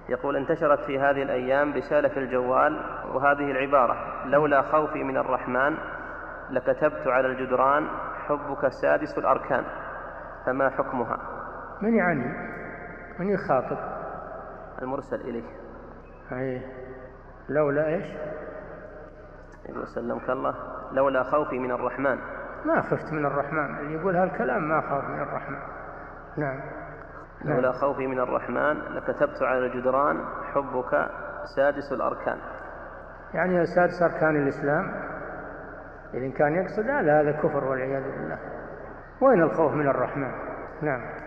يقول: انتشرت في هذه الأيام رسالة في الجوال وهذه العبارة: لولا خوفي من الرحمن لكتبت على الجدران حبك سادس الأركان، فما حكمها؟ من يعني؟ من يخاطب؟ المرسل إليه. لولا إيش؟ يقول: سلمك الله، لولا خوفي من الرحمن. ما خفت من الرحمن، اللي يقول هالكلام ما خاف من الرحمن. نعم. لولا خوفي من الرحمن لكتبت على الجدران حبك سادس الأركان. يعني سادس أركان الإسلام، إذا كان يقصد هذا كفر والعياذ بالله. وين الخوف من الرحمن؟ نعم.